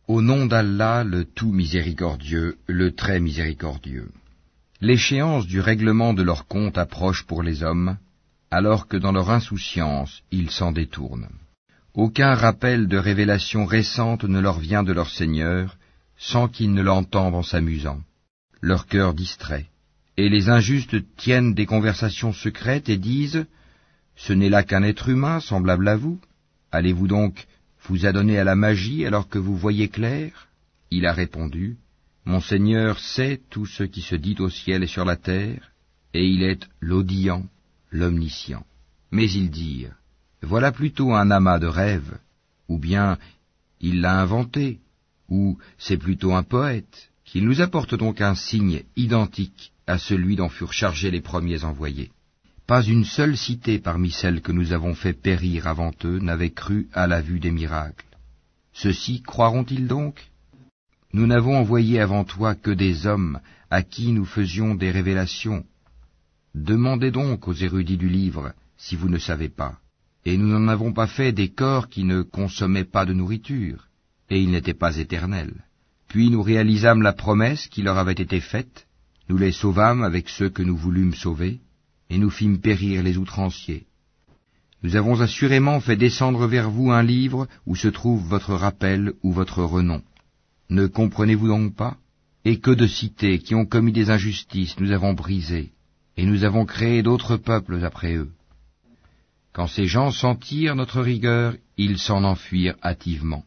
Au nom d'Allah, le tout miséricordieux, le très miséricordieux. L'échéance du règlement de leur compte approche pour les hommes, alors que dans leur insouciance, ils s'en détournent. Aucun rappel de révélation récente ne leur vient de leur Seigneur, sans qu'ils ne l'entendent en s'amusant, leur cœur distrait. Et les injustes tiennent des conversations secrètes et disent « Ce n'est là qu'un être humain semblable à vous. Allez-vous donc vous adonner à la magie alors que vous voyez clair ?» Il a répondu « Mon Seigneur sait tout ce qui se dit au ciel et sur la terre, et il est l'audient, l'omniscient. » Mais ils dirent « Voilà plutôt un amas de rêves, ou bien il l'a inventé, ou c'est plutôt un poète, qu'il nous apporte donc un signe identique à celui dont furent chargés les premiers envoyés. » Pas une seule cité parmi celles que nous avons fait périr avant eux n'avait cru à la vue des miracles. Ceux-ci croiront-ils donc? Nous n'avons envoyé avant toi que des hommes à qui nous faisions des révélations. Demandez donc aux érudits du livre si vous ne savez pas. Et nous n'en avons pas fait des corps qui ne consommaient pas de nourriture, et ils n'étaient pas éternels. Puis nous réalisâmes la promesse qui leur avait été faite, nous les sauvâmes avec ceux que nous voulûmes sauver, et nous fîmes périr les outranciers. Nous avons assurément fait descendre vers vous un livre où se trouve votre rappel ou votre renom. Ne comprenez-vous donc pas? Et que de cités qui ont commis des injustices nous avons brisées, et nous avons créé d'autres peuples après eux. Quand ces gens sentirent notre rigueur, ils s'en enfuirent hâtivement.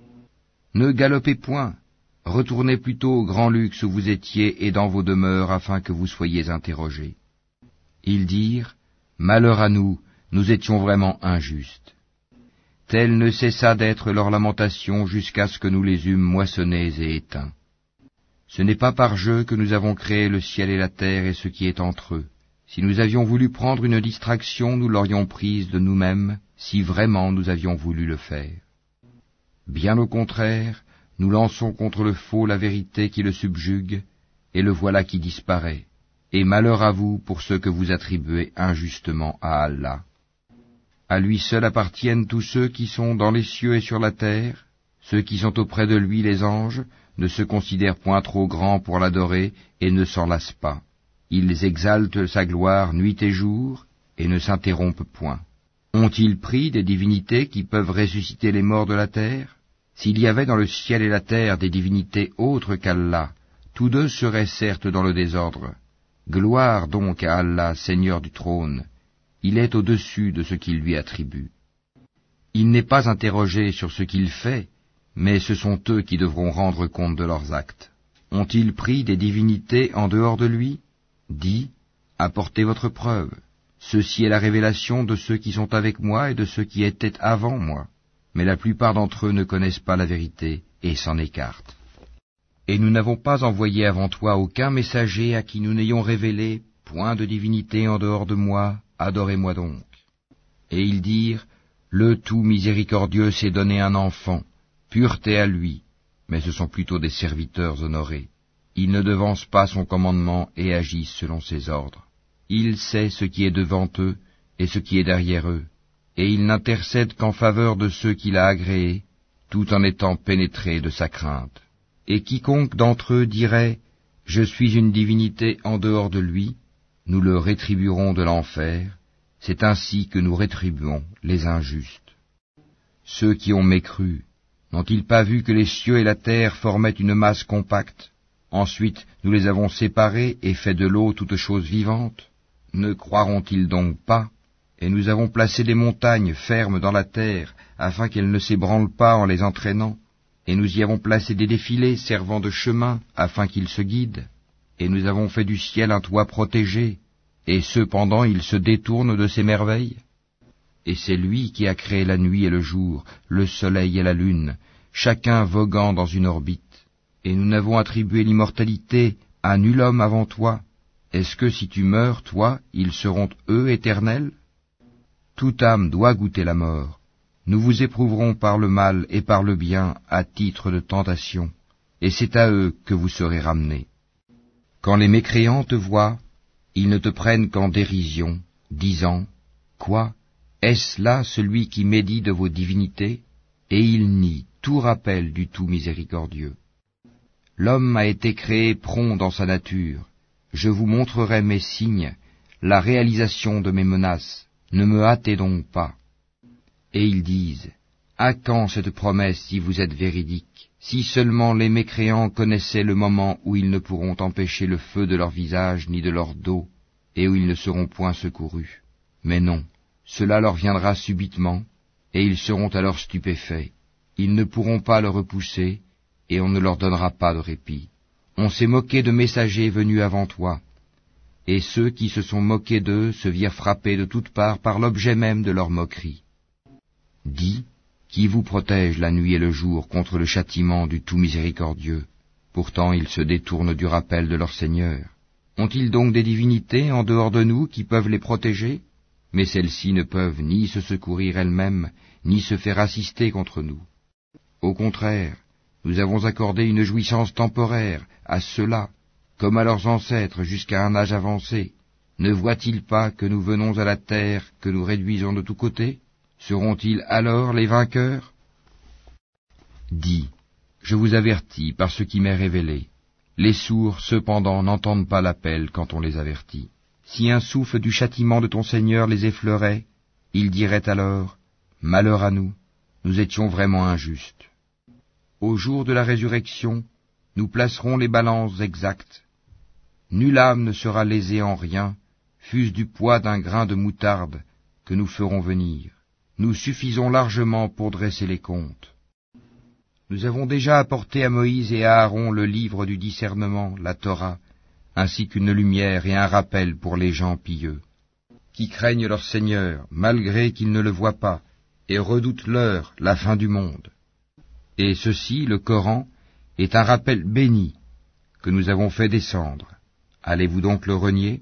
Ne galopez point, retournez plutôt au grand luxe où vous étiez et dans vos demeures afin que vous soyez interrogés. Ils dirent, « Malheur à nous, nous étions vraiment injustes. » Telle ne cessa d'être leur lamentation jusqu'à ce que nous les eûmes moissonnés et éteints. Ce n'est pas par jeu que nous avons créé le ciel et la terre et ce qui est entre eux. Si nous avions voulu prendre une distraction, nous l'aurions prise de nous-mêmes, si vraiment nous avions voulu le faire. Bien au contraire, nous lançons contre le faux la vérité qui le subjugue, et le voilà qui disparaît. Et malheur à vous pour ce que vous attribuez injustement à Allah. À lui seul appartiennent tous ceux qui sont dans les cieux et sur la terre. Ceux qui sont auprès de lui, les anges, ne se considèrent point trop grands pour l'adorer et ne s'en lassent pas. Ils exaltent sa gloire nuit et jour et ne s'interrompent point. Ont-ils pris des divinités qui peuvent ressusciter les morts de la terre? S'il y avait dans le ciel et la terre des divinités autres qu'Allah, tous deux seraient certes dans le désordre. Gloire donc à Allah, Seigneur du trône, il est au-dessus de ce qu'il lui attribue. Il n'est pas interrogé sur ce qu'il fait, mais ce sont eux qui devront rendre compte de leurs actes. Ont-ils pris des divinités en dehors de lui? Dis, apportez votre preuve. Ceci est la révélation de ceux qui sont avec moi et de ceux qui étaient avant moi. Mais la plupart d'entre eux ne connaissent pas la vérité et s'en écartent. Et nous n'avons pas envoyé avant toi aucun messager à qui nous n'ayons révélé point de divinité en dehors de moi, adorez-moi donc. Et ils dirent, le tout miséricordieux s'est donné un enfant, pureté à lui, mais ce sont plutôt des serviteurs honorés. Ils ne devancent pas son commandement et agissent selon ses ordres. Il sait ce qui est devant eux et ce qui est derrière eux, et il n'intercède qu'en faveur de ceux qu'il a agréés, tout en étant pénétré de sa crainte. Et quiconque d'entre eux dirait « Je suis une divinité en dehors de lui », nous le rétribuerons de l'enfer, c'est ainsi que nous rétribuons les injustes. Ceux qui ont mécru, n'ont-ils pas vu que les cieux et la terre formaient une masse compacte? Ensuite nous les avons séparés et fait de l'eau toute chose vivante. Ne croiront-ils donc pas? Et nous avons placé des montagnes fermes dans la terre, afin qu'elles ne s'ébranlent pas en les entraînant. Et nous y avons placé des défilés servant de chemin, afin qu'ils se guident. Et nous avons fait du ciel un toit protégé, et cependant il se détourne de ces merveilles. Et c'est lui qui a créé la nuit et le jour, le soleil et la lune, chacun voguant dans une orbite. Et nous n'avons attribué l'immortalité à nul homme avant toi. Est-ce que si tu meurs, toi, ils seront eux éternels? Toute âme doit goûter la mort. Nous vous éprouverons par le mal et par le bien à titre de tentation, et c'est à eux que vous serez ramenés. Quand les mécréants te voient, ils ne te prennent qu'en dérision, disant « Quoi? Est-ce là celui qui médit de vos divinités ?» Et ils nient, tout rappel du tout miséricordieux. L'homme a été créé prompt dans sa nature. Je vous montrerai mes signes, la réalisation de mes menaces. Ne me hâtez donc pas. Et ils disent, à quand cette promesse si vous êtes véridique? Si seulement les mécréants connaissaient le moment où ils ne pourront empêcher le feu de leur visage ni de leur dos, et où ils ne seront point secourus. Mais non, cela leur viendra subitement, et ils seront alors stupéfaits. Ils ne pourront pas le repousser, et on ne leur donnera pas de répit. On s'est moqué de messagers venus avant toi, et ceux qui se sont moqués d'eux se virent frappés de toutes parts par l'objet même de leur moquerie. Dis, qui vous protège la nuit et le jour contre le châtiment du tout miséricordieux? Pourtant ils se détournent du rappel de leur Seigneur. Ont-ils donc des divinités en dehors de nous qui peuvent les protéger? Mais celles-ci ne peuvent ni se secourir elles-mêmes, ni se faire assister contre nous. Au contraire, nous avons accordé une jouissance temporaire à ceux-là, comme à leurs ancêtres jusqu'à un âge avancé. Ne voient-ils pas que nous venons à la terre, que nous réduisons de tous côtés? Seront-ils alors les vainqueurs? Dis, je vous avertis par ce qui m'est révélé. Les sourds, cependant, n'entendent pas l'appel quand on les avertit. Si un souffle du châtiment de ton Seigneur les effleurait, ils diraient alors, malheur à nous, nous étions vraiment injustes. Au jour de la résurrection, nous placerons les balances exactes. Nulle âme ne sera lésée en rien, fût-ce du poids d'un grain de moutarde que nous ferons venir. Nous suffisons largement pour dresser les comptes. Nous avons déjà apporté à Moïse et à Aaron le livre du discernement, la Torah, ainsi qu'une lumière et un rappel pour les gens pieux, qui craignent leur Seigneur, malgré qu'ils ne le voient pas, et redoutent l'heure, la fin du monde. Et ceci, le Coran, est un rappel béni que nous avons fait descendre. Allez-vous donc le renier?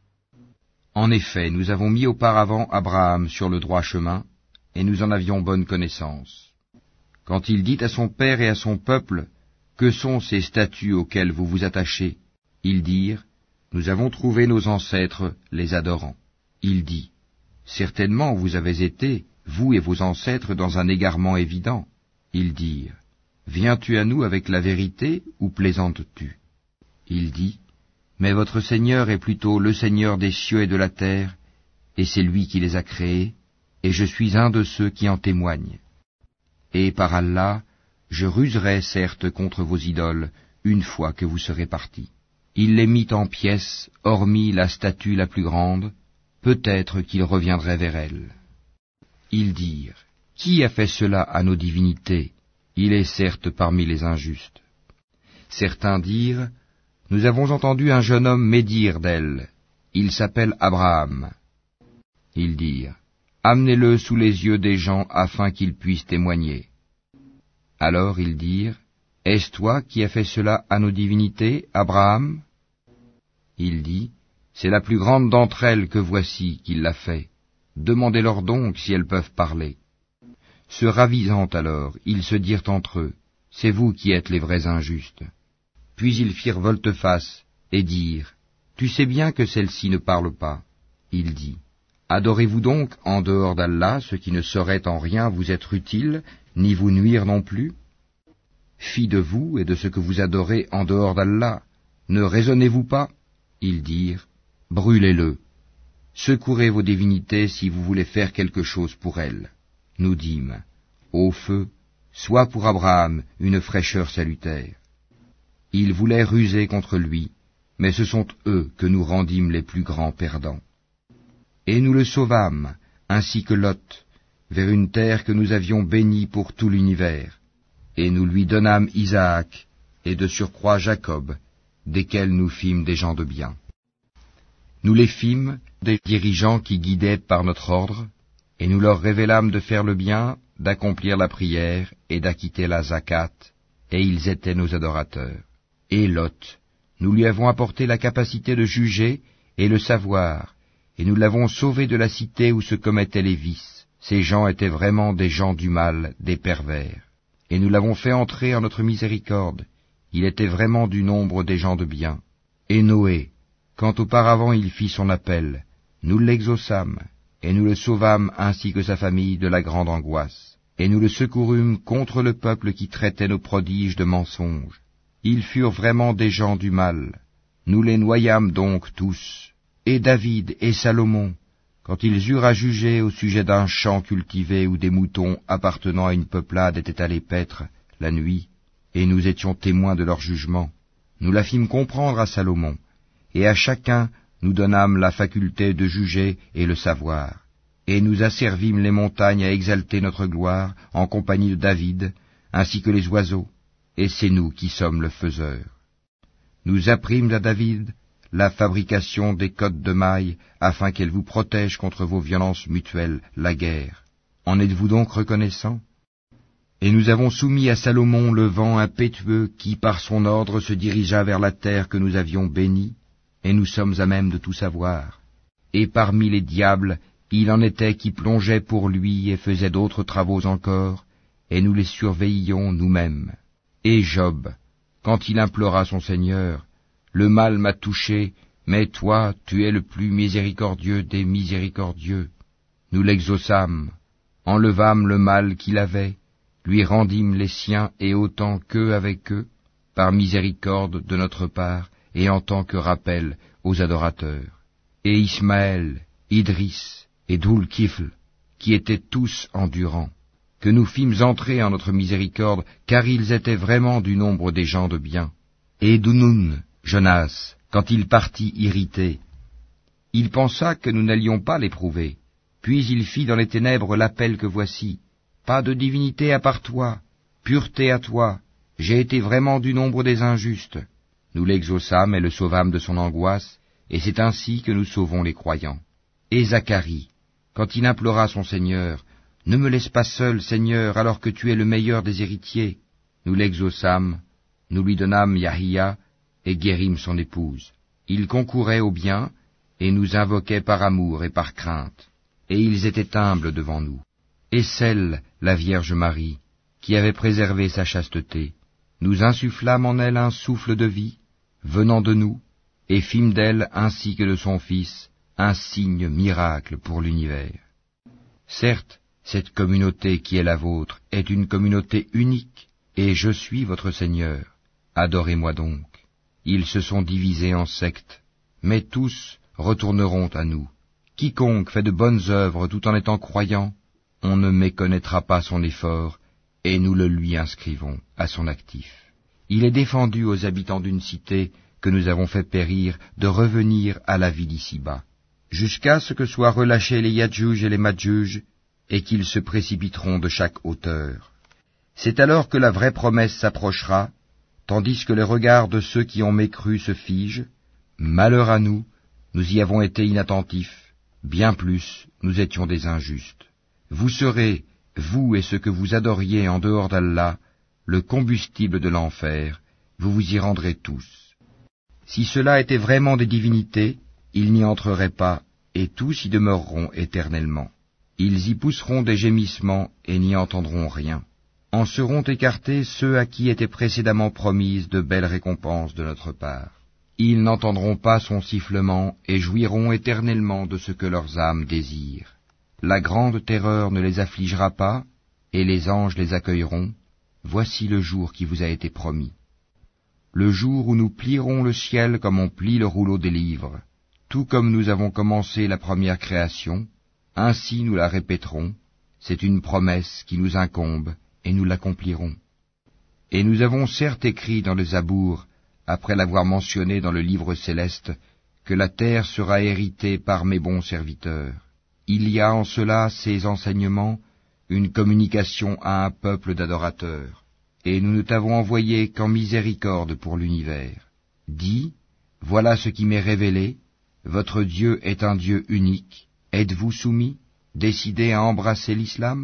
En effet, nous avons mis auparavant Abraham sur le droit chemin, et nous en avions bonne connaissance. Quand il dit à son père et à son peuple, « Que sont ces statues auxquelles vous vous attachez ?» Ils dirent, « Nous avons trouvé nos ancêtres les adorant. » Il dit, « Certainement vous avez été, vous et vos ancêtres, dans un égarement évident. » Ils dirent, « Viens-tu à nous avec la vérité ou plaisantes-tu » Il dit, « Mais votre Seigneur est plutôt le Seigneur des cieux et de la terre, et c'est lui qui les a créés, et je suis un de ceux qui en témoignent. Et par Allah, je ruserai certes contre vos idoles, une fois que vous serez partis. » Il les mit en pièces, hormis la statue la plus grande, peut-être qu'il reviendrait vers elle. Ils dirent, « Qui a fait cela à nos divinités? Il est certes parmi les injustes. » Certains dirent, « Nous avons entendu un jeune homme médire d'elle. Il s'appelle Abraham. » Ils dirent, « Amenez-le sous les yeux des gens afin qu'ils puissent témoigner. » Alors ils dirent, « Est-ce toi qui as fait cela à nos divinités, Abraham ?» Il dit, « C'est la plus grande d'entre elles que voici qui l'a fait. Demandez-leur donc si elles peuvent parler. » Se ravisant alors, ils se dirent entre eux, « C'est vous qui êtes les vrais injustes. » Puis ils firent volte-face et dirent, « Tu sais bien que celle-ci ne parle pas. » Il dit, « Adorez-vous donc en dehors d'Allah ce qui ne saurait en rien vous être utile, ni vous nuire non plus? Fi de vous et de ce que vous adorez en dehors d'Allah, ne raisonnez-vous pas? » Ils dirent, « Brûlez-le. Secourez vos divinités si vous voulez faire quelque chose pour elles. » Nous dîmes, « Ô feu, sois pour Abraham une fraîcheur salutaire. » Ils voulaient ruser contre lui, mais ce sont eux que nous rendîmes les plus grands perdants. Et nous le sauvâmes, ainsi que Lot, vers une terre que nous avions bénie pour tout l'univers, et nous lui donnâmes Isaac, et de surcroît Jacob, desquels nous fîmes des gens de bien. Nous les fîmes des dirigeants qui guidaient par notre ordre, et nous leur révélâmes de faire le bien, d'accomplir la prière et d'acquitter la zakat, et ils étaient nos adorateurs. Et Lot, nous lui avons apporté la capacité de juger et le savoir, et nous l'avons sauvé de la cité où se commettaient les vices. Ces gens étaient vraiment des gens du mal, des pervers. Et nous l'avons fait entrer en notre miséricorde, il était vraiment du nombre des gens de bien. Et Noé, quand auparavant il fit son appel, nous l'exaucâmes, et nous le sauvâmes ainsi que sa famille de la grande angoisse. et nous le secourûmes contre le peuple qui traitait nos prodiges de mensonges. Ils furent vraiment des gens du mal. Nous les noyâmes donc tous, et David et Salomon, quand ils eurent à juger au sujet d'un champ cultivé où des moutons appartenant à une peuplade étaient allés paître la nuit, et nous étions témoins de leur jugement. Nous la fîmes comprendre à Salomon, et à chacun nous donnâmes la faculté de juger et le savoir. Et nous asservîmes les montagnes à exalter notre gloire en compagnie de David, ainsi que les oiseaux, et c'est nous qui sommes le faiseur. Nous apprîmes à David la fabrication des cottes de mailles, afin qu'elles vous protègent contre vos violences mutuelles, la guerre. En êtes-vous donc reconnaissants? Et nous avons soumis à Salomon le vent impétueux qui, par son ordre, se dirigea vers la terre que nous avions bénie, et nous sommes à même de tout savoir. Et parmi les diables, il en était qui plongeaient pour lui et faisaient d'autres travaux encore, et nous les surveillions nous-mêmes. Et Job, quand il implora son Seigneur, « Le mal m'a touché, mais toi, tu es le plus miséricordieux des miséricordieux. » Nous l'exaucâmes, enlevâmes le mal qu'il avait, lui rendîmes les siens et autant qu'eux avec eux, par miséricorde de notre part et en tant que rappel aux adorateurs. Et Ismaël, Idris et Dhul-Kifl, qui étaient tous endurants, que nous fîmes entrer en notre miséricorde, car ils étaient vraiment du nombre des gens de bien. Et Dounoun, Jonas, quand il partit irrité, il pensa que nous n'allions pas l'éprouver. Puis il fit dans les ténèbres l'appel que voici. Pas de divinité à part toi, pureté à toi, j'ai été vraiment du nombre des injustes. Nous l'exaucâmes et le sauvâmes de son angoisse, et c'est ainsi que nous sauvons les croyants. Et Zacharie, quand il implora son Seigneur, « Ne me laisse pas seul, Seigneur, alors que tu es le meilleur des héritiers. » Nous l'exaucâmes, nous lui donnâmes Yahia, et guérîmes son épouse. Ils concouraient au bien, et nous invoquaient par amour et par crainte, et ils étaient humbles devant nous. Et celle, la Vierge Marie, qui avait préservé sa chasteté, nous insufflâmes en elle un souffle de vie, venant de nous, et fîmes d'elle, ainsi que de son Fils, un signe miracle pour l'univers. Certes, cette communauté qui est la vôtre est une communauté unique, et je suis votre Seigneur. Adorez-moi donc. Ils se sont divisés en sectes, mais tous retourneront à nous. Quiconque fait de bonnes œuvres tout en étant croyant, on ne méconnaîtra pas son effort, et nous le lui inscrivons à son actif. Il est défendu aux habitants d'une cité que nous avons fait périr de revenir à la vie d'ici-bas, jusqu'à ce que soient relâchés les Yadjuj et les Madjuj, et qu'ils se précipiteront de chaque hauteur. C'est alors que la vraie promesse s'approchera, tandis que les regards de ceux qui ont mécru se figent. Malheur à nous, nous y avons été inattentifs, bien plus, nous étions des injustes. Vous serez, vous et ceux que vous adoriez en dehors d'Allah, le combustible de l'enfer, vous vous y rendrez tous. Si cela était vraiment des divinités, ils n'y entreraient pas, et tous y demeureront éternellement. Ils y pousseront des gémissements et n'y entendront rien. En seront écartés ceux à qui étaient précédemment promises de belles récompenses de notre part. Ils n'entendront pas son sifflement et jouiront éternellement de ce que leurs âmes désirent. La grande terreur ne les affligera pas, et les anges les accueilleront. Voici le jour qui vous a été promis. Le jour où nous plierons le ciel comme on plie le rouleau des livres. Tout comme nous avons commencé la première création, ainsi nous la répéterons. C'est une promesse qui nous incombe, et nous l'accomplirons. Et nous avons certes écrit dans le Zabour, après l'avoir mentionné dans le livre céleste, que la terre sera héritée par mes bons serviteurs. Il y a en cela, ces enseignements, une communication à un peuple d'adorateurs, et nous ne t'avons envoyé qu'en miséricorde pour l'univers. Dis, voilà ce qui m'est révélé, votre Dieu est un Dieu unique, êtes-vous soumis, décidés à embrasser l'islam?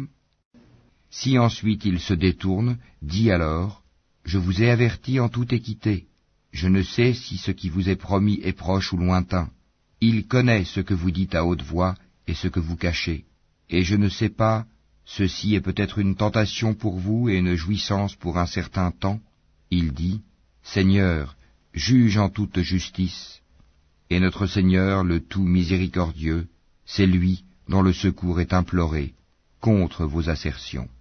Si ensuite il se détourne, dis alors, je vous ai averti en toute équité, je ne sais si ce qui vous est promis est proche ou lointain. Il connaît ce que vous dites à haute voix et ce que vous cachez. Et je ne sais pas, ceci est peut-être une tentation pour vous et une jouissance pour un certain temps. Il dit, Seigneur, juge en toute justice. Et notre Seigneur, le tout miséricordieux, c'est lui dont le secours est imploré contre vos assertions.